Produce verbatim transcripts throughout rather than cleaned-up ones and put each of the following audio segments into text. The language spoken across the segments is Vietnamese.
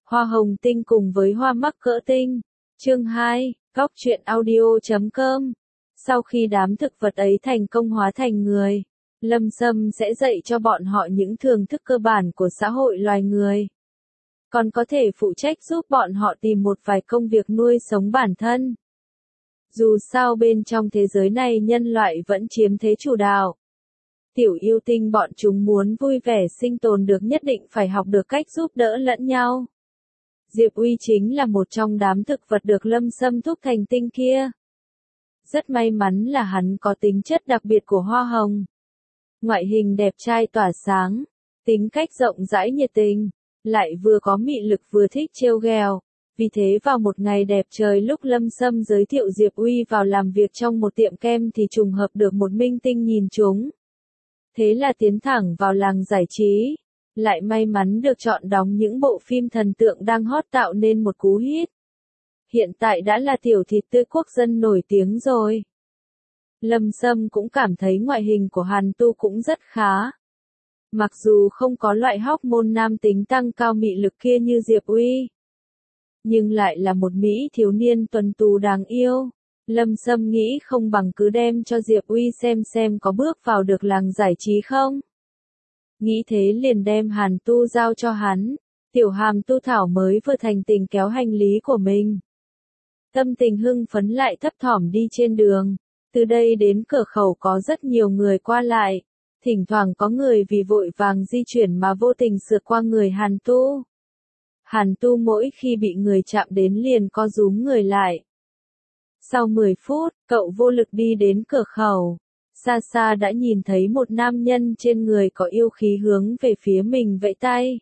Hoa hồng tinh cùng với hoa mắc cỡ tinh. Chương hai, góc truyện audio chấm com. Sau khi đám thực vật ấy thành công hóa thành người, Lâm Sâm sẽ dạy cho bọn họ những thưởng thức cơ bản của xã hội loài người. Còn có thể phụ trách giúp bọn họ tìm một vài công việc nuôi sống bản thân. Dù sao bên trong thế giới này nhân loại vẫn chiếm thế chủ đạo. Tiểu yêu tinh bọn chúng muốn vui vẻ sinh tồn được nhất định phải học được cách giúp đỡ lẫn nhau. Diệp Uy chính là một trong đám thực vật được Lâm Sâm thúc thành tinh kia. Rất may mắn là hắn có tính chất đặc biệt của hoa hồng. Ngoại hình đẹp trai tỏa sáng, tính cách rộng rãi nhiệt tình, lại vừa có mị lực vừa thích trêu ghẹo. Vì thế vào một ngày đẹp trời lúc Lâm Sâm giới thiệu Diệp Uy vào làm việc trong một tiệm kem thì trùng hợp được một minh tinh nhìn chúng. Thế là tiến thẳng vào làng giải trí, lại may mắn được chọn đóng những bộ phim thần tượng đang hot tạo nên một cú hit. Hiện tại đã là tiểu thịt tươi quốc dân nổi tiếng rồi. Lâm Sâm cũng cảm thấy ngoại hình của Hàn Tu cũng rất khá. Mặc dù không có loại hormone nam tính tăng cao mị lực kia như Diệp Uy, nhưng lại là một mỹ thiếu niên tuấn tú đáng yêu. Lâm Sâm nghĩ không bằng cứ đem cho Diệp Uy xem xem có bước vào được làng giải trí không. Nghĩ thế liền đem Hàn Tu giao cho hắn. Tiểu Hàm Tu Thảo mới vừa thành tình kéo hành lý của mình. Tâm tình hưng phấn lại thấp thỏm đi trên đường. Từ đây đến cửa khẩu có rất nhiều người qua lại. Thỉnh thoảng có người vì vội vàng di chuyển mà vô tình sượt qua người Hàn Tu. Hàn Tu mỗi khi bị người chạm đến liền co rúm người lại. Sau mười phút, cậu vô lực đi đến cửa khẩu. Xa xa đã nhìn thấy một nam nhân trên người có yêu khí hướng về phía mình vẫy tay.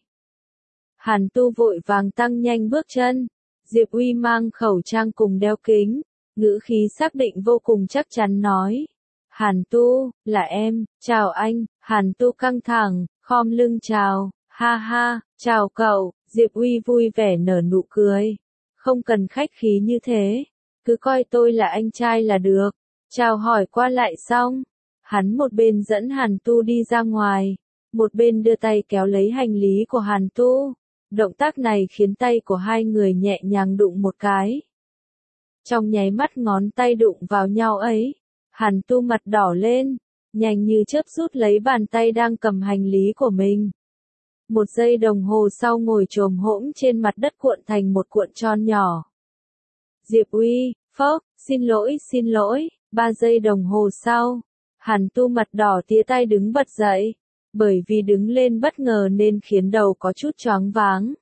Hàn Tu vội vàng tăng nhanh bước chân. Diệp Uy mang khẩu trang cùng đeo kính, ngữ khí xác định vô cùng chắc chắn nói. Hàn Tu, là em, chào anh. Hàn Tu căng thẳng, khom lưng chào, ha ha, chào cậu. Diệp Uy vui vẻ nở nụ cười. Không cần khách khí như thế, cứ coi tôi là anh trai là được. Chào hỏi qua lại xong, hắn một bên dẫn Hàn Tu đi ra ngoài, một bên đưa tay kéo lấy hành lý của Hàn Tu. Động tác này khiến tay của hai người nhẹ nhàng đụng một cái. Trong nháy mắt ngón tay đụng vào nhau ấy, Hàn Tu mặt đỏ lên, nhanh như chớp rút lấy bàn tay đang cầm hành lý của mình. Một giây đồng hồ sau ngồi chồm hỗn trên mặt đất cuộn thành một cuộn tròn nhỏ. Diệp Uy, phốc, xin lỗi xin lỗi. Ba giây đồng hồ sau, Hàn Tu mặt đỏ tía tay đứng bật dậy, bởi vì đứng lên bất ngờ nên khiến đầu có chút choáng váng.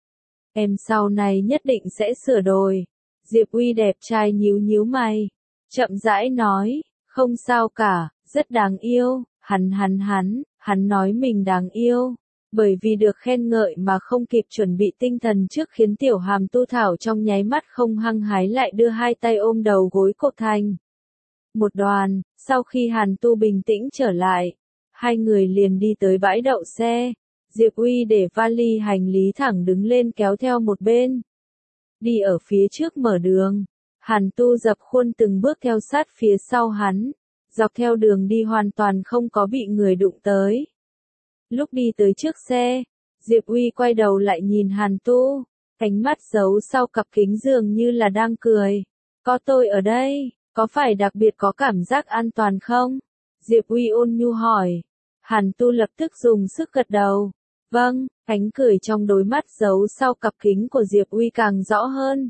Em sau này nhất định sẽ sửa đổi. Diệp Uy đẹp trai nhíu nhíu mày, chậm rãi nói, không sao cả, rất đáng yêu. Hắn hắn hắn, hắn nói mình đáng yêu, bởi vì được khen ngợi mà không kịp chuẩn bị tinh thần trước khiến Tiểu Hàm Tu Thảo trong nháy mắt không hăng hái lại đưa hai tay ôm đầu gối cột thành một đoàn. Sau khi Hàn Tu bình tĩnh trở lại, hai người liền đi tới bãi đậu xe. Diệp Uy để vali hành lý thẳng đứng lên kéo theo một bên. Đi ở phía trước mở đường. Hàn Tu dập khuôn từng bước theo sát phía sau hắn. Dọc theo đường đi hoàn toàn không có bị người đụng tới. Lúc đi tới trước xe, Diệp Uy quay đầu lại nhìn Hàn Tu. Ánh mắt giấu sau cặp kính dường như là đang cười. Có tôi ở đây, có phải đặc biệt có cảm giác an toàn không? Diệp Uy ôn nhu hỏi. Hàn Tu lập tức dùng sức gật đầu. Vâng, ánh cười trong đôi mắt giấu sau cặp kính của Diệp Uy càng rõ hơn.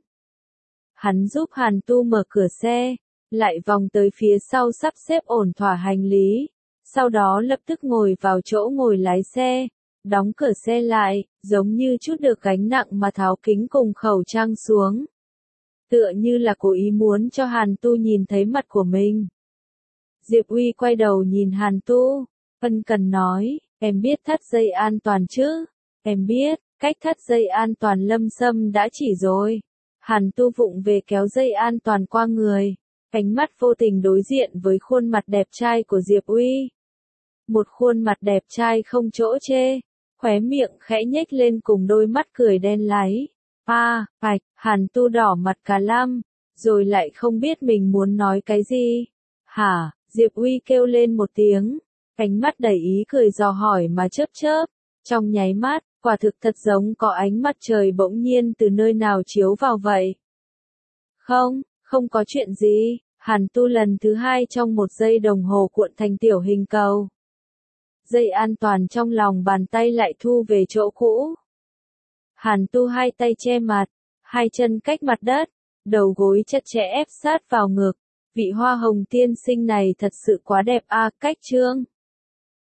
Hắn giúp Hàn Tu mở cửa xe, lại vòng tới phía sau sắp xếp ổn thỏa hành lý. Sau đó lập tức ngồi vào chỗ ngồi lái xe, đóng cửa xe lại, giống như chút được gánh nặng mà tháo kính cùng khẩu trang xuống. Tựa như là cố ý muốn cho Hàn Tu nhìn thấy mặt của mình. Diệp Uy quay đầu nhìn Hàn Tu, ân cần nói, em biết thắt dây an toàn chứ? Em biết, cách thắt dây an toàn Lâm Sâm đã chỉ rồi. Hàn Tu vụng về kéo dây an toàn qua người, ánh mắt vô tình đối diện với khuôn mặt đẹp trai của Diệp Uy. Một khuôn mặt đẹp trai không chỗ chê, khóe miệng khẽ nhếch lên cùng đôi mắt cười đen láy. À, bạch, Hàn Tu đỏ mặt cả lăm, rồi lại không biết mình muốn nói cái gì. Hả, Diệp Uy kêu lên một tiếng, ánh mắt đầy ý cười dò hỏi mà chớp chớp. Trong nháy mắt, quả thực thật giống có ánh mặt trời bỗng nhiên từ nơi nào chiếu vào vậy. Không, không có chuyện gì, Hàn Tu lần thứ hai trong một giây đồng hồ cuộn thành tiểu hình cầu. Dây an toàn trong lòng bàn tay lại thu về chỗ cũ. Hàn Tu hai tay che mặt, hai chân cách mặt đất, đầu gối chặt chẽ ép sát vào ngực. Vị hoa hồng tiên sinh này thật sự quá đẹp a, cách trương.